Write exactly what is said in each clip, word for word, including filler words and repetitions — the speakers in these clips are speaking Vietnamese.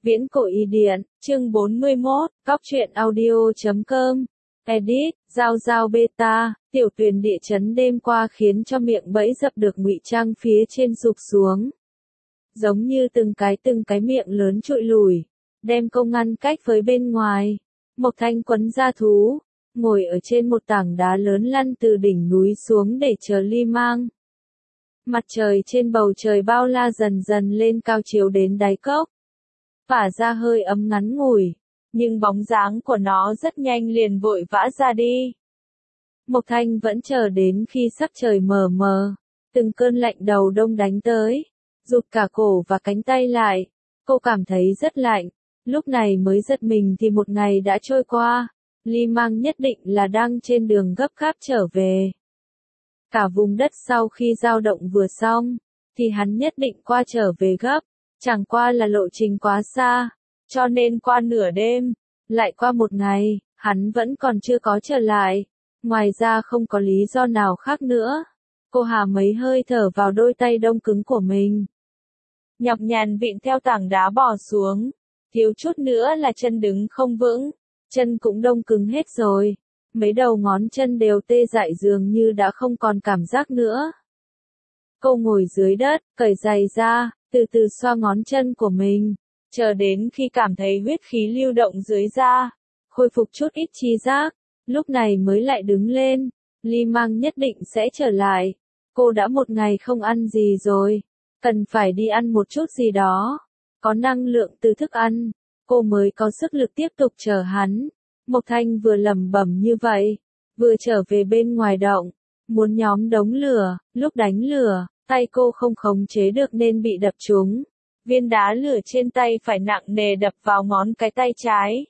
Viễn cổ y điện, chương bốn mươi mốt, cóc truyện audio chấm com, edit, giao giao beta, tiểu tuyền địa chấn đêm qua khiến cho miệng bẫy dập được ngụy trang phía trên rụp xuống. Giống như từng cái từng cái miệng lớn trụi lùi, đem công ngăn cách với bên ngoài. Mộc Thanh quấn ra thú, ngồi ở trên một tảng đá lớn lăn từ đỉnh núi xuống để chờ Ly Mang. Mặt trời trên bầu trời bao la dần dần lên cao chiếu đến đáy cốc. Phả ra hơi ấm ngắn ngủi, nhưng bóng dáng của nó rất nhanh liền vội vã ra đi. Mộc Thanh vẫn chờ đến khi sắc trời mờ mờ, từng cơn lạnh đầu đông đánh tới, rụt cả cổ và cánh tay lại, cô cảm thấy rất lạnh, lúc này mới giật mình thì một ngày đã trôi qua, Ly Mang nhất định là đang trên đường gấp gáp trở về. Cả vùng đất sau khi dao động vừa xong, thì hắn nhất định qua trở về gấp. Chẳng qua là lộ trình quá xa, cho nên qua nửa đêm, lại qua một ngày, hắn vẫn còn chưa có trở lại. Ngoài ra không có lý do nào khác nữa. Cô hà mấy hơi thở vào đôi tay đông cứng của mình. Nhọc nhằn vịn theo tảng đá bò xuống, thiếu chút nữa là chân đứng không vững, chân cũng đông cứng hết rồi. Mấy đầu ngón chân đều tê dại dường như đã không còn cảm giác nữa. Cô ngồi dưới đất, cởi giày ra, từ từ xoa ngón chân của mình, chờ đến khi cảm thấy huyết khí lưu động dưới da, khôi phục chút ít chi giác, lúc này mới lại đứng lên. Ly Mang nhất định sẽ trở lại. Cô đã một ngày không ăn gì rồi, cần phải đi ăn một chút gì đó, có năng lượng từ thức ăn, cô mới có sức lực tiếp tục chờ hắn. Mộc Thanh vừa lẩm bẩm như vậy, vừa trở về bên ngoài động, muốn nhóm đống lửa, lúc đánh lửa, tay cô không khống chế được nên bị đập trúng. Viên đá lửa trên tay phải nặng nề đập vào ngón cái tay trái,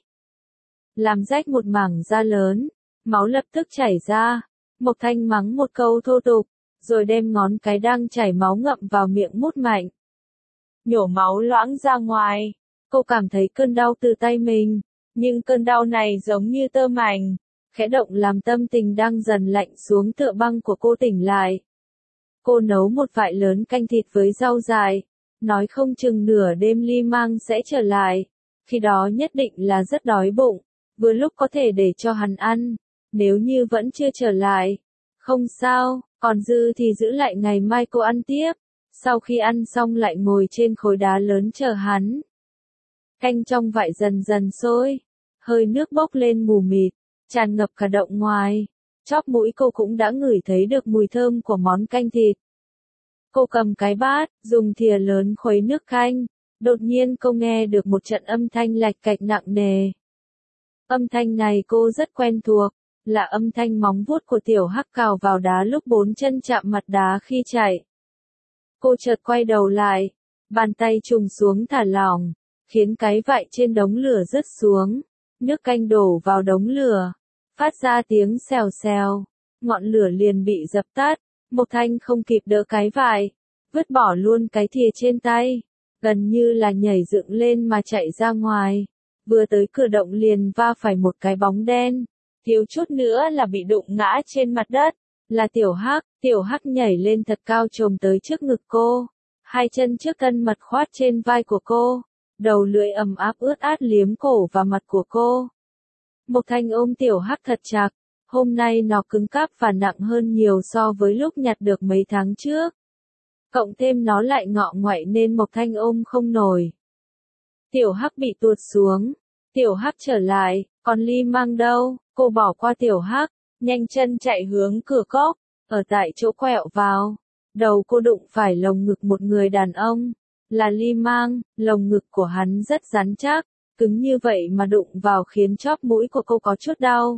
làm rách một mảng da lớn, máu lập tức chảy ra. Mộc Thanh mắng một câu thô tục, rồi đem ngón cái đang chảy máu ngậm vào miệng mút mạnh. Nhổ máu loãng ra ngoài, cô cảm thấy cơn đau từ tay mình, nhưng cơn đau này giống như tơ mảnh, khẽ động làm tâm tình đang dần lạnh xuống tựa băng của cô tỉnh lại. Cô nấu một vại lớn canh thịt với rau dại, nói không chừng nửa đêm Ly Mang sẽ trở lại, khi đó nhất định là rất đói bụng, vừa lúc có thể để cho hắn ăn, nếu như vẫn chưa trở lại, không sao, còn dư thì giữ lại ngày mai cô ăn tiếp, sau khi ăn xong lại ngồi trên khối đá lớn chờ hắn. Canh trong vại dần dần sôi, hơi nước bốc lên mù mịt, tràn ngập cả động ngoài. Chóp mũi cô cũng đã ngửi thấy được mùi thơm của món canh thịt. Cô cầm cái bát, dùng thìa lớn khuấy nước canh. Đột nhiên cô nghe được một trận âm thanh lạch cạch nặng nề. Âm thanh này cô rất quen thuộc, là âm thanh móng vuốt của tiểu hắc cào vào đá lúc bốn chân chạm mặt đá khi chạy. Cô chợt quay đầu lại, bàn tay trùng xuống thả lỏng, khiến cái vại trên đống lửa rớt xuống. Nước canh đổ vào đống lửa, phát ra tiếng xèo xèo, ngọn lửa liền bị dập tắt. Mộc Thanh không kịp đỡ cái vại, vứt bỏ luôn cái thìa trên tay, gần như là nhảy dựng lên mà chạy ra ngoài, vừa tới cửa động liền va phải một cái bóng đen, thiếu chút nữa là bị đụng ngã trên mặt đất, là Tiểu Hắc. Tiểu Hắc nhảy lên thật cao chồm tới trước ngực cô, hai chân trước thân mật khoát trên vai của cô, đầu lưỡi ẩm áp ướt át liếm cổ và mặt của cô. Mộc Thanh ôm Tiểu Hắc thật chặt, hôm nay nó cứng cáp và nặng hơn nhiều so với lúc nhặt được mấy tháng trước. Cộng thêm nó lại ngọ ngoại nên Mộc Thanh ôm không nổi. Tiểu Hắc bị tuột xuống, Tiểu Hắc trở lại, còn Ly Mang đâu? Cô bỏ qua Tiểu Hắc, nhanh chân chạy hướng cửa cốc, ở tại chỗ quẹo vào. Đầu cô đụng phải lồng ngực một người đàn ông, là Ly Mang, lồng ngực của hắn rất rắn chắc. Cứng như vậy mà đụng vào khiến chóp mũi của cô có chút đau.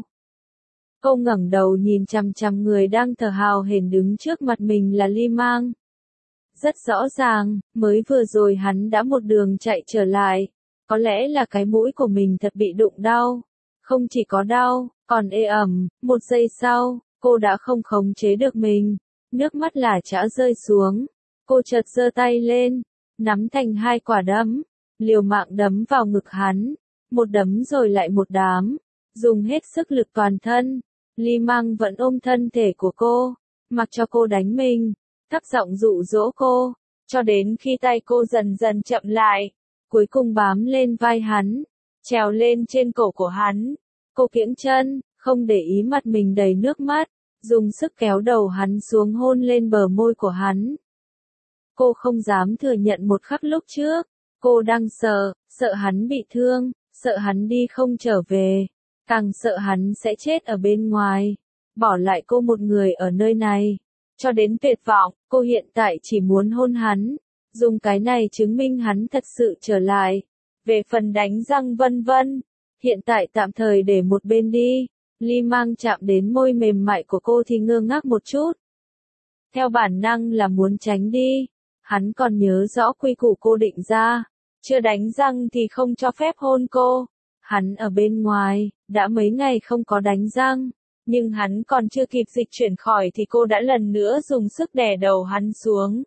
Cô ngẩng đầu nhìn chằm chằm người đang thở hào hển đứng trước mặt mình là Ly Mang. Rất rõ ràng, mới vừa rồi hắn đã một đường chạy trở lại. Có lẽ là cái mũi của mình thật bị đụng đau. Không chỉ có đau, còn ê ẩm. Một giây sau, cô đã không khống chế được mình. Nước mắt lả chã rơi xuống. Cô chợt giơ tay lên, nắm thành hai quả đấm. Liều mạng đấm vào ngực hắn, một đấm rồi lại một đám, dùng hết sức lực toàn thân. Ly Mang vẫn ôm thân thể của cô, mặc cho cô đánh mình, thấp giọng dụ dỗ cô, cho đến khi tay cô dần dần chậm lại, cuối cùng bám lên vai hắn, trèo lên trên cổ của hắn. Cô kiễng chân, không để ý mặt mình đầy nước mắt, dùng sức kéo đầu hắn xuống hôn lên bờ môi của hắn. Cô không dám thừa nhận một khắc lúc trước, cô đang sợ, sợ hắn bị thương, sợ hắn đi không trở về, càng sợ hắn sẽ chết ở bên ngoài, bỏ lại cô một người ở nơi này. Cho đến tuyệt vọng, cô hiện tại chỉ muốn hôn hắn, dùng cái này chứng minh hắn thật sự trở lại. Về phần đánh răng vân vân, hiện tại tạm thời để một bên đi. Ly Mang chạm đến môi mềm mại của cô thì ngơ ngác một chút. Theo bản năng là muốn tránh đi, hắn còn nhớ rõ quy củ cô định ra, chưa đánh răng thì không cho phép hôn cô. Hắn ở bên ngoài, đã mấy ngày không có đánh răng, nhưng hắn còn chưa kịp dịch chuyển khỏi thì cô đã lần nữa dùng sức đè đầu hắn xuống.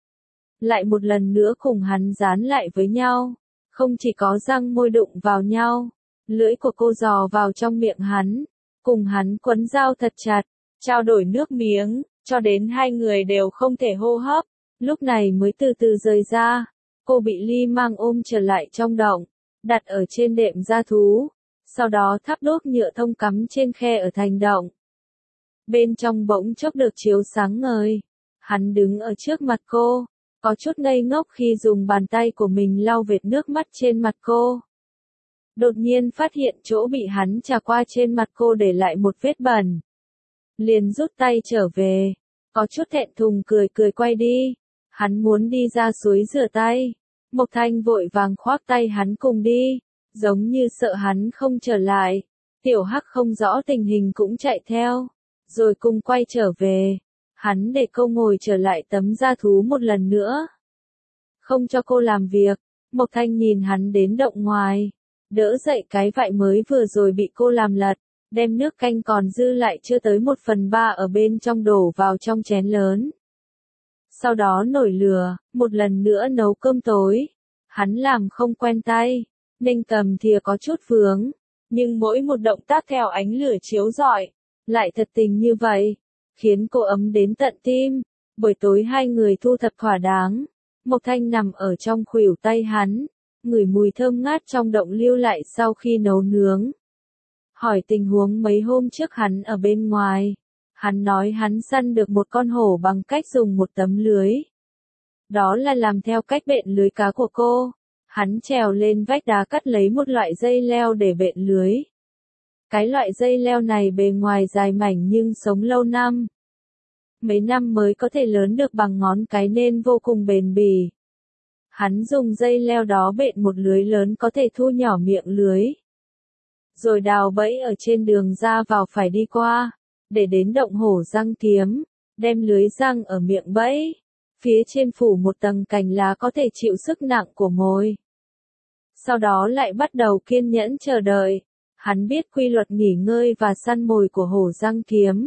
Lại một lần nữa cùng hắn dán lại với nhau, không chỉ có răng môi đụng vào nhau, lưỡi của cô dò vào trong miệng hắn, cùng hắn quấn dao thật chặt, trao đổi nước miếng, cho đến hai người đều không thể hô hấp, lúc này mới từ từ rời ra. Cô bị Ly Mang ôm trở lại trong động, đặt ở trên đệm gia thú, sau đó thắp đốt nhựa thông cắm trên khe ở thành động. Bên trong bỗng chốc được chiếu sáng ngời, hắn đứng ở trước mặt cô, có chút ngây ngốc khi dùng bàn tay của mình lau vệt nước mắt trên mặt cô. Đột nhiên phát hiện chỗ bị hắn chà qua trên mặt cô để lại một vết bẩn. Liền rút tay trở về, có chút thẹn thùng cười cười quay đi. Hắn muốn đi ra suối rửa tay. Mộc Thanh vội vàng khoác tay hắn cùng đi, giống như sợ hắn không trở lại. Tiểu Hắc không rõ tình hình cũng chạy theo, rồi cùng quay trở về. Hắn để cô ngồi trở lại tấm da thú một lần nữa. Không cho cô làm việc, Mộc Thanh nhìn hắn đến động ngoài, đỡ dậy cái vại mới vừa rồi bị cô làm lật, đem nước canh còn dư lại chưa tới một phần ba ở bên trong đổ vào trong chén lớn. Sau đó nổi lửa, một lần nữa nấu cơm tối. Hắn làm không quen tay, nên cầm thìa có chút vướng, nhưng mỗi một động tác theo ánh lửa chiếu rọi, lại thật tình như vậy, khiến cô ấm đến tận tim. Buổi tối hai người thu thập thỏa đáng, Mộc Thanh nằm ở trong khuỷu tay hắn, ngửi mùi thơm ngát trong động lưu lại sau khi nấu nướng. Hỏi tình huống mấy hôm trước hắn ở bên ngoài. Hắn nói hắn săn được một con hổ bằng cách dùng một tấm lưới. Đó là làm theo cách bện lưới cá của cô. Hắn trèo lên vách đá cắt lấy một loại dây leo để bện lưới. Cái loại dây leo này bề ngoài dài mảnh nhưng sống lâu năm. Mấy năm mới có thể lớn được bằng ngón cái nên vô cùng bền bỉ. Hắn dùng dây leo đó bện một lưới lớn có thể thu nhỏ miệng lưới. Rồi đào bẫy ở trên đường ra vào phải đi qua, để đến động hổ răng kiếm, đem lưới răng ở miệng bẫy. Phía trên phủ một tầng cành lá có thể chịu sức nặng của mồi. Sau đó lại bắt đầu kiên nhẫn chờ đợi. Hắn biết quy luật nghỉ ngơi và săn mồi của hổ răng kiếm.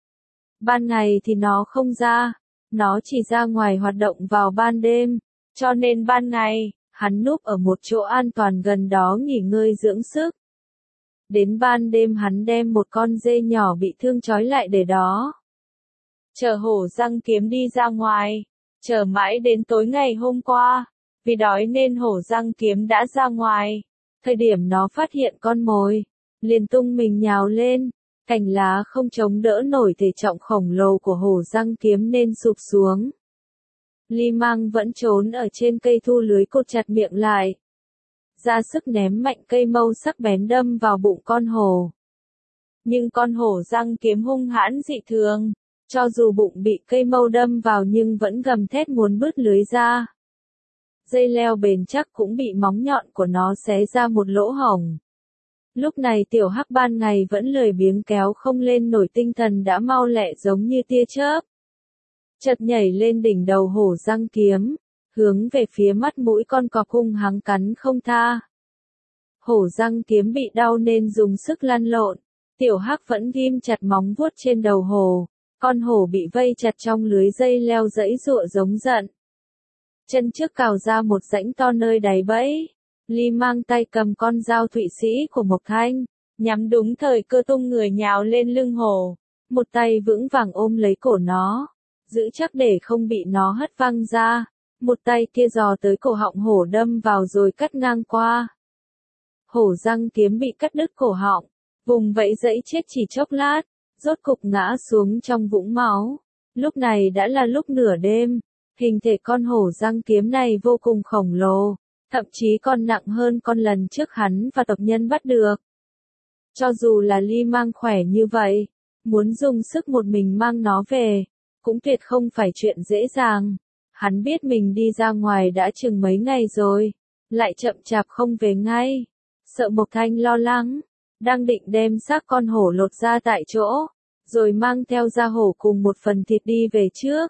Ban ngày thì nó không ra, nó chỉ ra ngoài hoạt động vào ban đêm, cho nên ban ngày, hắn núp ở một chỗ an toàn gần đó nghỉ ngơi dưỡng sức. Đến ban đêm hắn đem một con dê nhỏ bị thương trói lại để đó. Chờ hổ răng kiếm đi ra ngoài, chờ mãi đến tối ngày hôm qua, vì đói nên hổ răng kiếm đã ra ngoài. Thời điểm nó phát hiện con mồi, liền tung mình nhào lên, cành lá không chống đỡ nổi thể trọng khổng lồ của hổ răng kiếm nên sụp xuống. Ly Mang vẫn trốn ở trên cây thu lưới cột chặt miệng lại. Ra sức ném mạnh cây mâu sắc bén đâm vào bụng con hổ. Nhưng con hổ răng kiếm hung hãn dị thường, cho dù bụng bị cây mâu đâm vào nhưng vẫn gầm thét muốn bứt lưới ra. Dây leo bền chắc cũng bị móng nhọn của nó xé ra một lỗ hổng. Lúc này Tiểu Hắc ban ngày vẫn lười biếng kéo không lên nổi tinh thần đã mau lẹ giống như tia chớp. Chợt nhảy lên đỉnh đầu hổ răng kiếm, hướng về phía mắt mũi con cọp hung hăng cắn không tha. Hổ răng kiếm bị đau nên dùng sức lăn lộn, Tiểu Hắc vẫn ghim chặt móng vuốt trên đầu hổ, con hổ bị vây chặt trong lưới dây leo giãy giụa giống giận. Chân trước cào ra một rãnh to nơi đáy bẫy, Ly Mang tay cầm con dao Thụy Sĩ của Mộc Thanh, nhắm đúng thời cơ tung người nhào lên lưng hổ, một tay vững vàng ôm lấy cổ nó, giữ chắc để không bị nó hất văng ra. một tay kia giò tới cổ họng hổ đâm vào rồi cắt ngang qua. Hổ răng kiếm bị cắt đứt cổ họng, vùng vẫy dẫy chết chỉ chốc lát, rốt cục ngã xuống trong vũng máu. Lúc này đã là lúc nửa đêm, hình thể con hổ răng kiếm này vô cùng khổng lồ, thậm chí còn nặng hơn con lần trước hắn và tộc nhân bắt được. Cho dù là Ly Mang khỏe như vậy, muốn dùng sức một mình mang nó về, cũng tuyệt không phải chuyện dễ dàng. Hắn biết mình đi ra ngoài đã chừng mấy ngày rồi, lại chậm chạp không về ngay. Sợ Mộc Thanh lo lắng, đang định đem xác con hổ lột ra tại chỗ, rồi mang theo da hổ cùng một phần thịt đi về trước.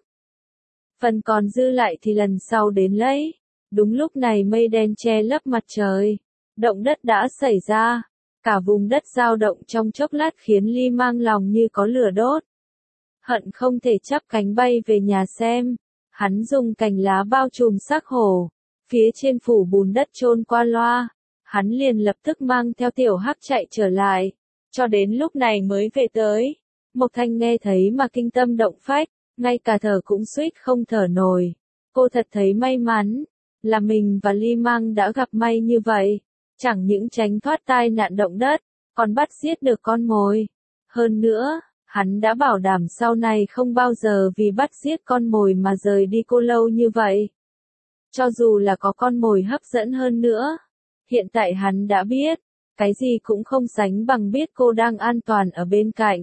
Phần còn dư lại thì lần sau đến lấy. Đúng lúc này mây đen che lấp mặt trời, động đất đã xảy ra, cả vùng đất dao động trong chốc lát khiến Ly Mang lòng như có lửa đốt. Hận không thể chắp cánh bay về nhà xem. Hắn dùng cành lá bao trùm xác hổ, phía trên phủ bùn đất chôn qua loa. Hắn liền lập tức mang theo Tiểu Hắc chạy trở lại, cho đến lúc này mới về tới. Mộc Thanh nghe thấy mà kinh tâm động phách, ngay cả thở cũng suýt không thở nổi. Cô thật thấy may mắn, là mình và Ly Mang đã gặp may như vậy, chẳng những tránh thoát tai nạn động đất, còn bắt giết được con mồi. Hơn nữa, hắn đã bảo đảm sau này không bao giờ vì bắt giết con mồi mà rời đi cô lâu như vậy. Cho dù là có con mồi hấp dẫn hơn nữa, hiện tại hắn đã biết, cái gì cũng không sánh bằng biết cô đang an toàn ở bên cạnh.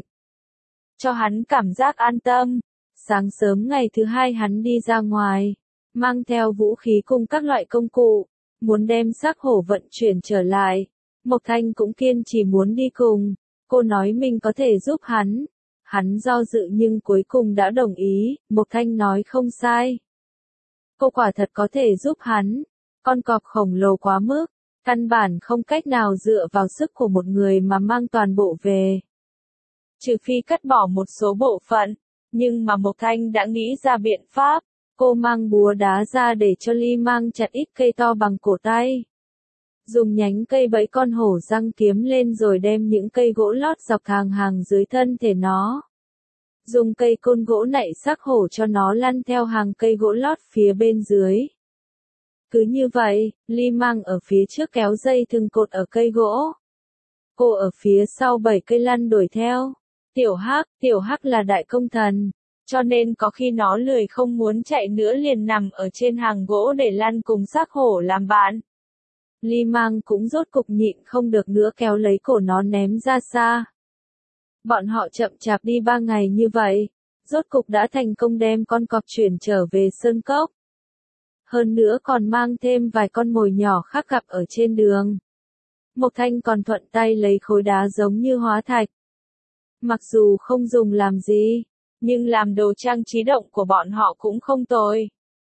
Cho hắn cảm giác an tâm. Sáng sớm ngày thứ hai hắn đi ra ngoài, mang theo vũ khí cùng các loại công cụ, muốn đem xác hổ vận chuyển trở lại. Mộc Thanh cũng kiên trì muốn đi cùng, cô nói mình có thể giúp hắn. Hắn do dự nhưng cuối cùng đã đồng ý, Mộc Thanh nói không sai. Cô quả thật có thể giúp hắn, con cọp khổng lồ quá mức, căn bản không cách nào dựa vào sức của một người mà mang toàn bộ về. Trừ phi cắt bỏ một số bộ phận, nhưng mà Mộc Thanh đã nghĩ ra biện pháp, cô mang búa đá ra để cho Ly Mang chặt ít cây to bằng cổ tay. Dùng nhánh cây bẫy con hổ răng kiếm lên rồi đem những cây gỗ lót dọc hàng hàng dưới thân thể nó. Dùng cây côn gỗ nạy xác hổ cho nó lăn theo hàng cây gỗ lót phía bên dưới. Cứ như vậy, Ly Mang ở phía trước kéo dây thừng cột ở cây gỗ. Cô ở phía sau bảy cây lăn đuổi theo. Tiểu Hắc, Tiểu Hắc là đại công thần, cho nên có khi nó lười không muốn chạy nữa liền nằm ở trên hàng gỗ để lăn cùng xác hổ làm bạn. Ly Mang cũng rốt cục nhịn không được nữa kéo lấy cổ nó ném ra xa. Bọn họ chậm chạp đi ba ngày như vậy, rốt cục đã thành công đem con cọp chuyển trở về sơn cốc. Hơn nữa còn mang thêm vài con mồi nhỏ khác gặp ở trên đường. Mộc Thanh còn thuận tay lấy khối đá giống như hóa thạch. Mặc dù không dùng làm gì, nhưng làm đồ trang trí động của bọn họ cũng không tồi.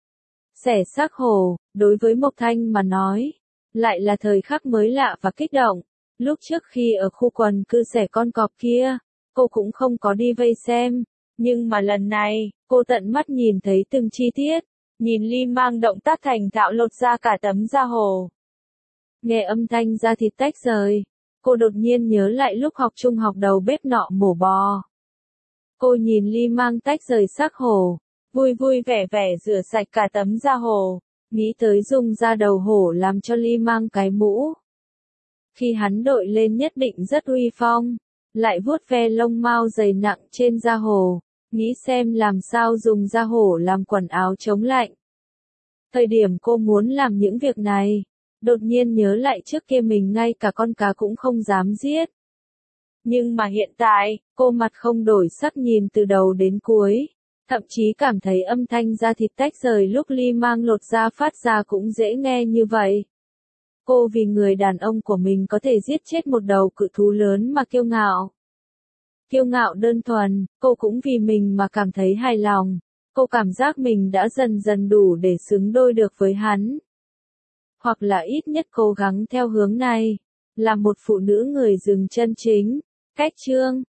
Xẻ xác hổ, đối với Mộc Thanh mà nói, lại là thời khắc mới lạ và kích động. Lúc trước khi ở khu quần cư xẻ con cọp kia, cô cũng không có đi vây xem, nhưng mà lần này, cô tận mắt nhìn thấy từng chi tiết, nhìn Ly Mang động tác thành thạo lột ra cả tấm da hổ. Nghe âm thanh da thịt tách rời, cô đột nhiên nhớ lại lúc học trung học đầu bếp nọ mổ bò. Cô nhìn Ly Mang tách rời xác hổ, vui vui vẻ vẻ rửa sạch cả tấm da hổ, nghĩ tới dùng da đầu hổ làm cho Ly Mang cái mũ. Khi hắn đội lên nhất định rất uy phong, lại vuốt ve lông mao dày nặng trên da hổ, nghĩ xem làm sao dùng da hổ làm quần áo chống lạnh. Thời điểm cô muốn làm những việc này, đột nhiên nhớ lại trước kia mình ngay cả con cá cũng không dám giết. Nhưng mà hiện tại, cô mặt không đổi sắc nhìn từ đầu đến cuối, thậm chí cảm thấy âm thanh da thịt tách rời lúc Ly Mang lột da phát ra cũng dễ nghe như vậy. Cô vì người đàn ông của mình có thể giết chết một đầu cự thú lớn mà kiêu ngạo. Kiêu ngạo đơn thuần, cô cũng vì mình mà cảm thấy hài lòng. Cô cảm giác mình đã dần dần đủ để xứng đôi được với hắn. Hoặc là ít nhất cố gắng theo hướng này, là một phụ nữ người rừng chân chính. Cách chương